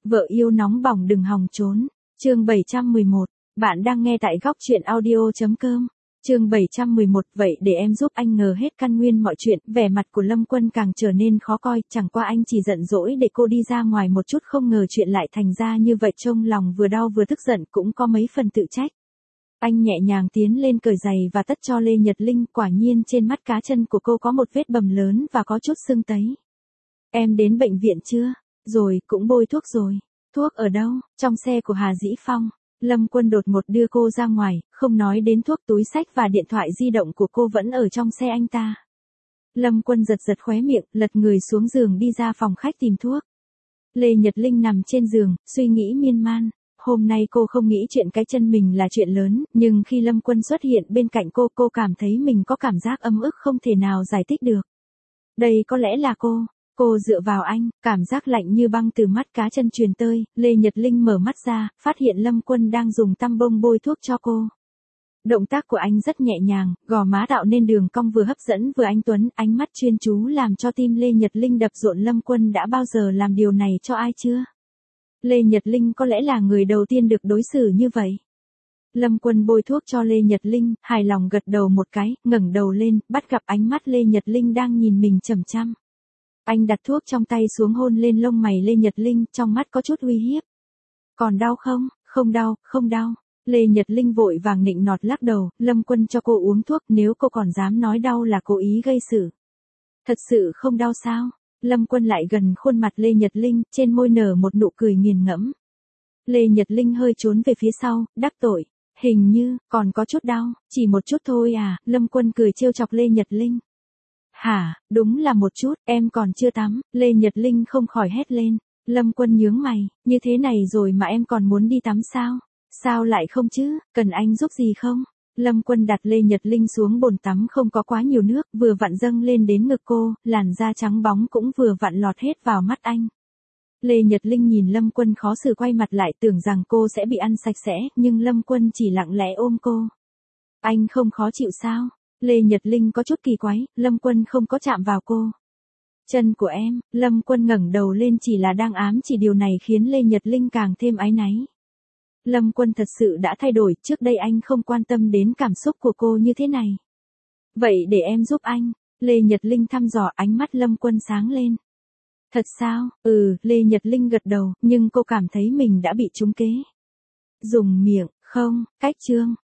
Vợ yêu nóng bỏng đừng hòng trốn. Chương 711. Bạn đang nghe tại góc truyện audio.com. Chương 711. Vậy để em giúp anh ngờ hết căn nguyên mọi chuyện. Vẻ mặt của Lâm Quân càng trở nên khó coi. Chẳng qua anh chỉ giận dỗi để cô đi ra ngoài một chút, không ngờ chuyện lại thành ra như vậy. Trong lòng vừa đau vừa tức giận, cũng có mấy phần tự trách. Anh nhẹ nhàng tiến lên cởi giày và tất cho Lê Nhật Linh. Quả nhiên trên mắt cá chân của cô có một vết bầm lớn và có chút sưng tấy. Em đến bệnh viện chưa? Rồi, cũng bôi thuốc rồi. Thuốc ở đâu? Trong xe của Hà Dĩ Phong. Lâm Quân đột ngột đưa cô ra ngoài, không nói đến thuốc, túi xách và điện thoại di động của cô vẫn ở trong xe anh ta. Lâm Quân giật giật khóe miệng, lật người xuống giường đi ra phòng khách tìm thuốc. Lê Nhật Linh nằm trên giường, suy nghĩ miên man. Hôm nay cô không nghĩ chuyện cái chân mình là chuyện lớn, nhưng khi Lâm Quân xuất hiện bên cạnh cô cảm thấy mình có cảm giác ấm ức không thể nào giải thích được. Đây có lẽ là cô. Cô dựa vào anh, cảm giác lạnh như băng từ mắt cá chân truyền tới. Lê Nhật Linh mở mắt ra, phát hiện Lâm Quân đang dùng tăm bông bôi thuốc cho cô. Động tác của anh rất nhẹ nhàng, gò má tạo nên đường cong vừa hấp dẫn vừa anh tuấn, ánh mắt chuyên chú làm cho tim Lê Nhật Linh đập rộn. Lâm Quân đã bao giờ làm điều này cho ai chưa? Lê Nhật Linh có lẽ là người đầu tiên được đối xử như vậy. Lâm Quân bôi thuốc cho Lê Nhật Linh, hài lòng gật đầu một cái, ngẩng đầu lên, bắt gặp ánh mắt Lê Nhật Linh đang nhìn mình chằm chằm. Anh đặt thuốc trong tay xuống, hôn lên lông mày Lê Nhật Linh, trong mắt có chút uy hiếp. Còn đau không? Không đau, không đau. Lê Nhật Linh vội vàng nịnh nọt lắc đầu. Lâm Quân cho cô uống thuốc, nếu cô còn dám nói đau là cố ý gây sự. Thật sự không đau sao? Lâm Quân lại gần khuôn mặt Lê Nhật Linh, trên môi nở một nụ cười nghiền ngẫm. Lê Nhật Linh hơi trốn về phía sau, đắc tội. Hình như, còn có chút đau, chỉ một chút thôi à? Lâm Quân cười trêu chọc Lê Nhật Linh. Hả, đúng là một chút, em còn chưa tắm. Lê Nhật Linh không khỏi hét lên. Lâm Quân nhướng mày, như thế này rồi mà em còn muốn đi tắm sao? Sao lại không chứ, cần anh giúp gì không? Lâm Quân đặt Lê Nhật Linh xuống bồn tắm không có quá nhiều nước, vừa vặn dâng lên đến ngực cô, làn da trắng bóng cũng vừa vặn lọt hết vào mắt anh. Lê Nhật Linh nhìn Lâm Quân khó xử, quay mặt lại tưởng rằng cô sẽ bị ăn sạch sẽ, nhưng Lâm Quân chỉ lặng lẽ ôm cô. Anh không khó chịu sao? Lê Nhật Linh có chút kỳ quái, Lâm Quân không có chạm vào cô. Chân của em. Lâm Quân ngẩng đầu lên, chỉ là đang ám chỉ, điều này khiến Lê Nhật Linh càng thêm áy náy. Lâm Quân thật sự đã thay đổi, trước đây anh không quan tâm đến cảm xúc của cô như thế này. Vậy để em giúp anh. Lê Nhật Linh thăm dò, ánh mắt Lâm Quân sáng lên. Thật sao? Lê Nhật Linh gật đầu, nhưng cô cảm thấy mình đã bị trúng kế. Dùng miệng, không, cách chương.